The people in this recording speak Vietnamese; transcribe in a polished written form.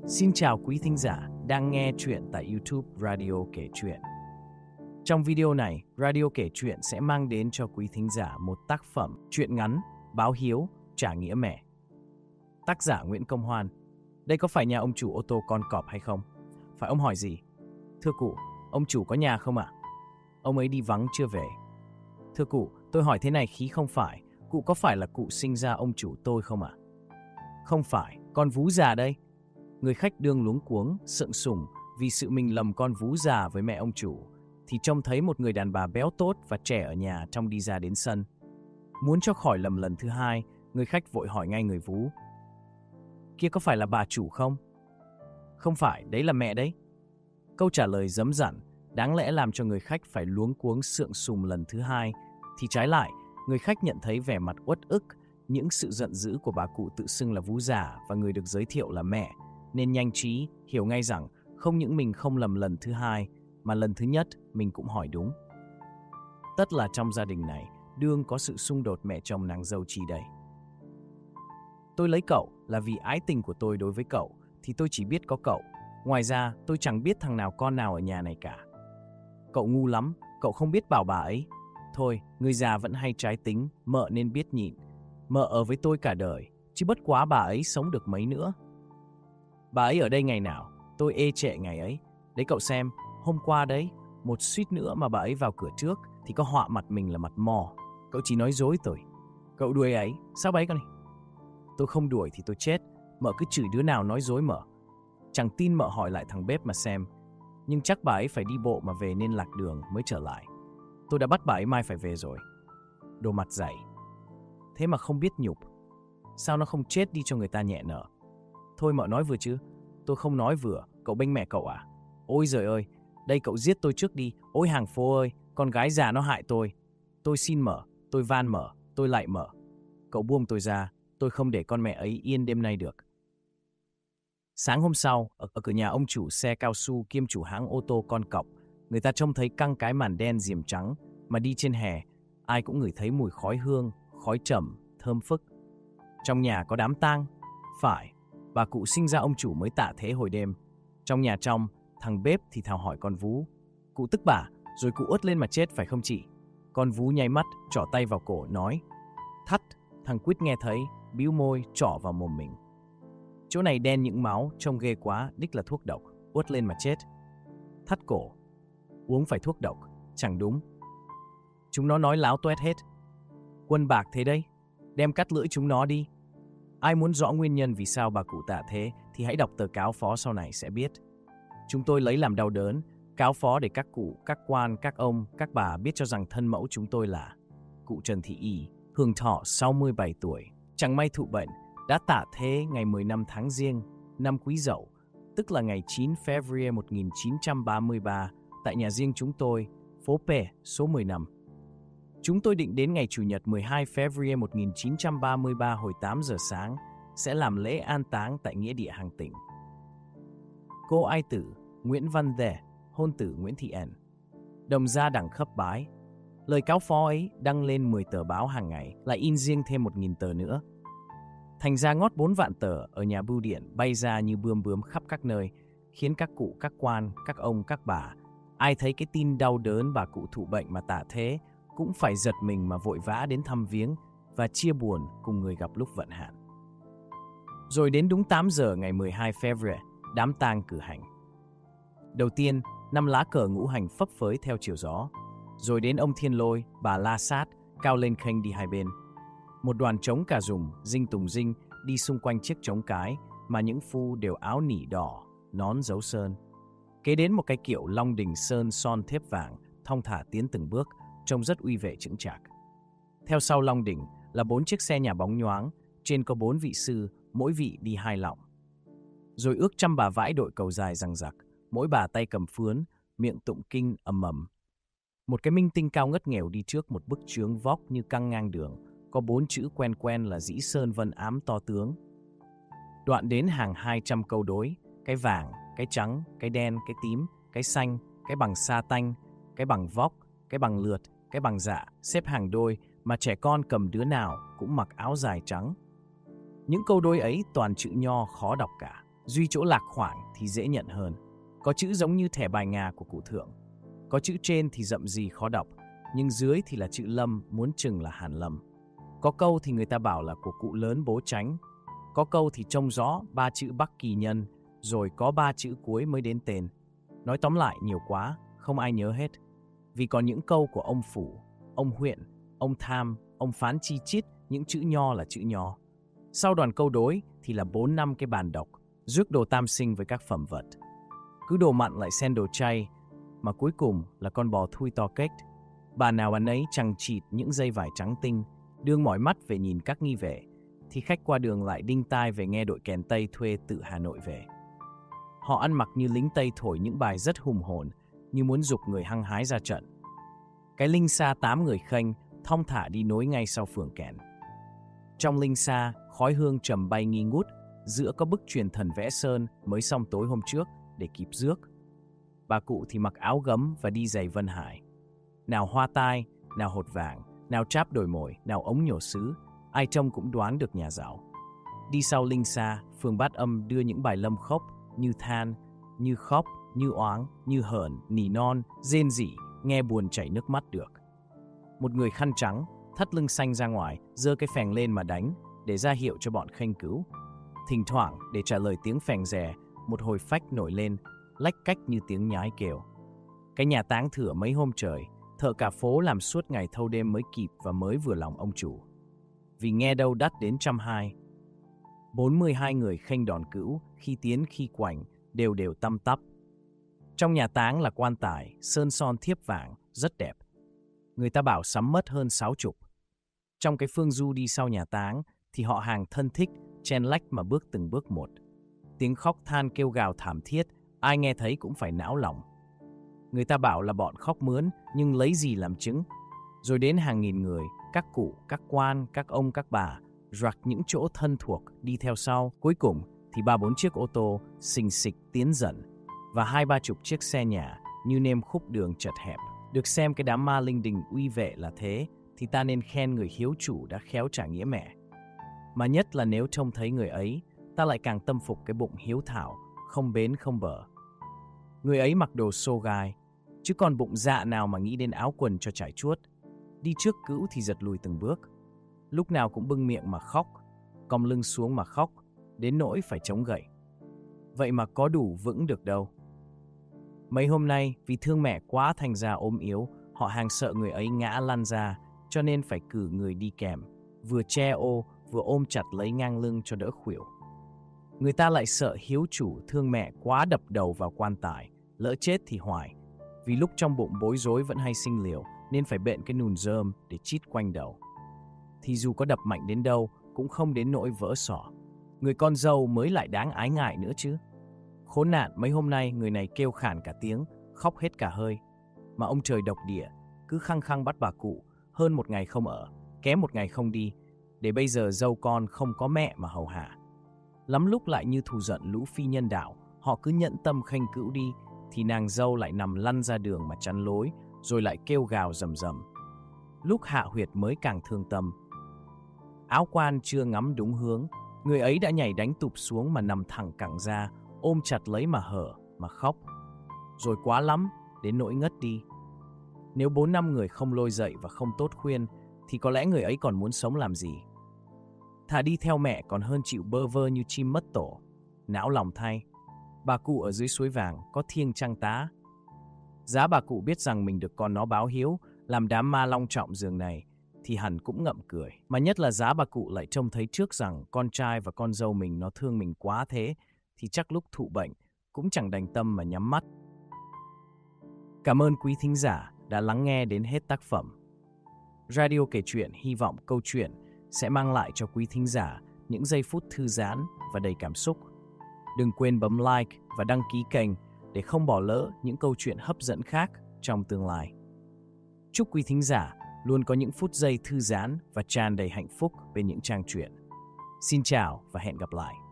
Xin chào quý thính giả đang nghe chuyện tại YouTube Radio Kể Chuyện. Trong video này, Radio Kể Chuyện sẽ mang đến cho quý thính giả một tác phẩm truyện ngắn Báo Hiếu Trả Nghĩa Mẹ. Tác giả Nguyễn Công Hoan. Đây có phải nhà ông chủ ô tô con cọp hay không? Phải ông hỏi gì? Thưa cụ, ông chủ có nhà không ạ? Ông ấy đi vắng chưa về. Thưa cụ, tôi hỏi thế này khí không phải. Cụ có phải là cụ sinh ra ông chủ tôi không ạ? Không phải, con vú già đây. Người khách đương luống cuống, sượng sùng vì sự mình lầm con vú già với mẹ ông chủ, thì trông thấy một người đàn bà béo tốt và trẻ ở nhà trong đi ra đến sân. Muốn cho khỏi lầm lần thứ hai, người khách vội hỏi ngay người vú. Kia có phải là bà chủ không? Không phải, đấy là mẹ đấy. Câu trả lời dấm dặn, đáng lẽ làm cho người khách phải luống cuống sượng sùng lần thứ hai, thì trái lại, người khách nhận thấy vẻ mặt uất ức, những sự giận dữ của bà cụ tự xưng là vú già và người được giới thiệu là mẹ, nên nhanh trí hiểu ngay rằng không những mình không lầm lần thứ hai, mà lần thứ nhất mình cũng hỏi đúng. Tất là trong gia đình này đương có sự xung đột mẹ chồng nàng dâu chi đây. Tôi lấy cậu là vì ái tình của tôi đối với cậu thì tôi chỉ biết có cậu. Ngoài ra tôi chẳng biết thằng nào con nào ở nhà này cả. Cậu ngu lắm, cậu không biết bảo bà ấy. Thôi, người già vẫn hay trái tính, mợ nên biết nhịn. Mợ ở với tôi cả đời, chứ bất quá bà ấy sống được mấy nữa. Bà ấy ở đây ngày nào, tôi ê trệ ngày ấy. Đấy cậu xem, hôm qua đấy, một suýt nữa mà bà ấy vào cửa trước thì có họa mặt mình là mặt mò. Cậu chỉ nói dối tôi. Cậu đuổi ấy, sao bà ấy con này? Tôi không đuổi thì tôi chết, mợ cứ chửi đứa nào nói dối mợ. Chẳng tin mợ hỏi lại thằng bếp mà xem. Nhưng chắc bà ấy phải đi bộ mà về nên lạc đường mới trở lại. Tôi đã bắt bà ấy mai phải về rồi. Đồ mặt dày. Thế mà không biết nhục. Sao nó không chết đi cho người ta nhẹ nở? Thôi mợ nói vừa chứ. Tôi không nói vừa, cậu bênh mẹ cậu à? Ôi giời ơi, đây cậu giết tôi trước đi. Ôi hàng phố ơi, con gái già nó hại tôi. Tôi xin mợ, tôi van mợ, tôi lại mợ. Cậu buông tôi ra, tôi không để con mẹ ấy yên đêm nay được. Sáng hôm sau, ở cửa nhà ông chủ xe cao su kiêm chủ hãng ô tô con cọp, người ta trông thấy căng cái màn đen diềm trắng, mà đi trên hè, ai cũng ngửi thấy mùi khói hương, khói trầm, thơm phức. Trong nhà có đám tang. Phải, bà cụ sinh ra ông chủ mới tạ thế hồi đêm. Trong nhà trong, thằng bếp thì thào hỏi con vú. Cụ tức bả, rồi cụ uất lên mà chết phải không chị? Con vú nháy mắt, trỏ tay vào cổ, nói. Thắt, thằng Quýt nghe thấy, bĩu môi, trỏ vào mồm mình. Chỗ này đen những máu, trông ghê quá, đích là thuốc độc, uất lên mà chết. Thắt cổ, uống phải thuốc độc, chẳng đúng. Chúng nó nói láo toét hết. Quân bạc thế đấy, đem cắt lưỡi chúng nó đi. Ai muốn rõ nguyên nhân vì sao bà cụ tạ thế thì hãy đọc tờ cáo phó sau này sẽ biết. Chúng tôi lấy làm đau đớn, cáo phó để các cụ, các quan, các ông, các bà biết cho rằng thân mẫu chúng tôi là cụ Trần Thị Y, hưởng thọ 67 tuổi, chẳng may thụ bệnh, đã tạ thế ngày 15 tháng Giêng, năm Quý Dậu, tức là ngày 9 February 1933, tại nhà riêng chúng tôi, phố P, số 15. Chúng tôi định đến ngày Chủ nhật 12 February 1933 hồi 8 giờ sáng, sẽ làm lễ an táng tại nghĩa địa hàng tỉnh. Cô ai tử Nguyễn Văn Đề, hôn tử Nguyễn Thị N. Đồng gia đẳng khấp bái. Lời cáo phó ấy đăng lên 10 tờ báo hàng ngày, lại in riêng thêm 1.000 tờ nữa. Thành ra ngót 4 vạn tờ ở nhà bưu điện bay ra như bươm bướm khắp các nơi, khiến các cụ, các quan, các ông, các bà, ai thấy cái tin đau đớn bà cụ thụ bệnh mà tạ thế, cũng phải giật mình mà vội vã đến thăm viếng và chia buồn cùng người gặp lúc vận hạn. Rồi đến đúng 8 giờ ngày 12 February, đám tang cử hành. Đầu tiên, 5 lá cờ ngũ hành phấp phới theo chiều gió. Rồi đến ông Thiên Lôi, bà La Sát, cao lên khênh đi hai bên. Một đoàn trống cà rùng, dinh tùng dinh đi xung quanh chiếc trống cái mà những phu đều áo nỉ đỏ, nón dấu sơn. Kế đến một cái kiệu long đình sơn son thép vàng, thong thả tiến từng bước, trông rất uy vệ chững chạc. Theo sau long đỉnh là 4 chiếc xe nhà bóng nhoáng, trên có 4 vị sư, mỗi vị đi 2 lọng. Rồi ước trăm bà vãi đội cầu dài rằng rặc, mỗi bà tay cầm phướn, miệng tụng kinh ầm ầm. Một cái minh tinh cao ngất nghèo đi trước một bức chướng vóc như căng ngang đường, có 4 chữ quen quen là dĩ sơn vân ám to tướng. Đoạn đến hàng 200 câu đối, cái vàng, cái trắng, cái đen, cái tím, cái xanh, cái bằng sa tanh, cái bằng vóc, cái bằng lượt, cái bằng dạ, xếp hàng đôi mà trẻ con cầm đứa nào cũng mặc áo dài trắng. Những câu đối ấy toàn chữ nho khó đọc cả, Duy chỗ lạc khoảng thì dễ nhận hơn. Có chữ giống như thẻ bài ngà của cụ Thượng. Có chữ trên thì rậm rì khó đọc, nhưng dưới thì là chữ Lâm, muốn chừng là Hàn Lâm. Có câu thì người ta bảo là của cụ lớn bố Tránh. Có câu thì trông rõ 3 chữ Bắc Kỳ Nhân, rồi có 3 chữ cuối mới đến tên. Nói tóm lại nhiều quá, không ai nhớ hết. Vì còn những câu của ông Phủ, ông Huyện, ông Tham, ông Phán chi chít, những chữ nho là chữ nho. Sau đoàn câu đối thì là 4-5 cái bàn đọc, rước đồ tam sinh với các phẩm vật. Cứ đồ mặn lại xen đồ chay, mà cuối cùng là con bò thui to kếch. Bà nào ăn ấy chằng chịt những dây vải trắng tinh, đương mỏi mắt về nhìn các nghi vệ, thì khách qua đường lại đinh tai về nghe đội kèn Tây thuê từ Hà Nội về. Họ ăn mặc như lính Tây thổi những bài rất hùng hồn, như muốn giục người hăng hái ra trận. Cái linh xa 8 người khênh, thong thả đi nối ngay sau phường kèn. Trong linh xa, khói hương trầm bay nghi ngút, giữa có bức truyền thần vẽ sơn mới xong tối hôm trước để kịp rước. Bà cụ thì mặc áo gấm và đi giày Vân Hải. Nào hoa tai, nào hột vàng, nào tráp đồi mồi, nào ống nhổ sứ, ai trông cũng đoán được nhà giàu. Đi sau linh xa, phường Bát Âm đưa những bài lâm khốc như than, như khóc, như oáng, như hờn, nỉ non, rên rỉ, nghe buồn chảy nước mắt được. Một người khăn trắng, thắt lưng xanh ra ngoài, giơ cái phèng lên mà đánh, để ra hiệu cho bọn khênh cứu. Thỉnh thoảng, để trả lời tiếng phèng rè, một hồi phách nổi lên, lách cách như tiếng nhái kêu. Cái nhà táng thửa mấy hôm trời, thợ cả phố làm suốt ngày thâu đêm mới kịp và mới vừa lòng ông chủ. Vì nghe đâu đắt đến 120. 42 người khênh đòn cữu, khi tiến khi quảnh, đều đều tăm tắp. Trong nhà táng là quan tài, sơn son thiếp vàng, rất đẹp. Người ta bảo sắm mất hơn 60. Trong cái phương du đi sau nhà táng thì họ hàng thân thích, chen lách mà bước từng bước một. Tiếng khóc than kêu gào thảm thiết, ai nghe thấy cũng phải não lòng. Người ta bảo là bọn khóc mướn, nhưng lấy gì làm chứng? Rồi đến hàng nghìn người, các cụ, các quan, các ông, các bà, rạc những chỗ thân thuộc đi theo sau. Cuối cùng thì 3-4 chiếc ô tô xình xịch tiến dần, và 20-30 chiếc xe nhà như nêm khúc đường chật hẹp. Được xem cái đám ma linh đình uy vệ là thế, thì ta nên khen người hiếu chủ đã khéo trả nghĩa mẹ. Mà nhất là nếu trông thấy người ấy, ta lại càng tâm phục cái bụng hiếu thảo, không bến không bờ. Người ấy mặc đồ xô gai, chứ còn bụng dạ nào mà nghĩ đến áo quần cho trải chuốt. Đi trước cữu thì giật lùi từng bước, lúc nào cũng bưng miệng mà khóc, cong lưng xuống mà khóc, đến nỗi phải chống gậy. Vậy mà có đủ vững được đâu. Mấy hôm nay vì thương mẹ quá thành ra ốm yếu, họ hàng sợ người ấy ngã lăn ra, cho nên phải cử người đi kèm, vừa che ô vừa ôm chặt lấy ngang lưng cho đỡ khuỷu. Người ta lại sợ hiếu chủ thương mẹ quá đập đầu vào quan tài, lỡ chết thì hoài. Vì lúc trong bụng bối rối vẫn hay sinh liều, nên phải bện cái nùn rơm để chít quanh đầu. Thì dù có đập mạnh đến đâu cũng không đến nỗi vỡ sọ. Người con dâu mới lại đáng ái ngại nữa chứ. Khốn nạn, mấy hôm nay người này kêu khản cả tiếng, khóc hết cả hơi. Mà ông trời độc địa cứ khăng khăng bắt bà cụ, hơn 1 ngày không ở, kém 1 ngày không đi, để bây giờ dâu con không có mẹ mà hầu hạ. Lắm lúc lại như thù giận lũ phi nhân đạo, họ cứ nhận tâm khênh cữu đi, thì nàng dâu lại nằm lăn ra đường mà chắn lối, rồi lại kêu gào rầm rầm. Lúc hạ huyệt mới càng thương tâm. Áo quan chưa ngắm đúng hướng, người ấy đã nhảy đánh tụp xuống mà nằm thẳng cẳng ra, ôm chặt lấy mà hở, mà khóc. Rồi quá lắm, đến nỗi ngất đi. Nếu 4-5 người không lôi dậy và không tốt khuyên, thì có lẽ người ấy còn muốn sống làm gì. Thà đi theo mẹ còn hơn chịu bơ vơ như chim mất tổ. Não lòng thay. Bà cụ ở dưới suối vàng có thiêng trăng tá. Giá bà cụ biết rằng mình được con nó báo hiếu, làm đám ma long trọng giường này, thì hẳn cũng ngậm cười. Mà nhất là giá bà cụ lại trông thấy trước rằng con trai và con dâu mình nó thương mình quá thế, thì chắc lúc thụ bệnh cũng chẳng đành tâm mà nhắm mắt. Cảm ơn quý thính giả đã lắng nghe đến hết tác phẩm. Radio Kể Chuyện hy vọng câu chuyện sẽ mang lại cho quý thính giả những giây phút thư giãn và đầy cảm xúc. Đừng quên bấm like và đăng ký kênh để không bỏ lỡ những câu chuyện hấp dẫn khác trong tương lai. Chúc quý thính giả luôn có những phút giây thư giãn và tràn đầy hạnh phúc bên những trang truyện. Xin chào và hẹn gặp lại.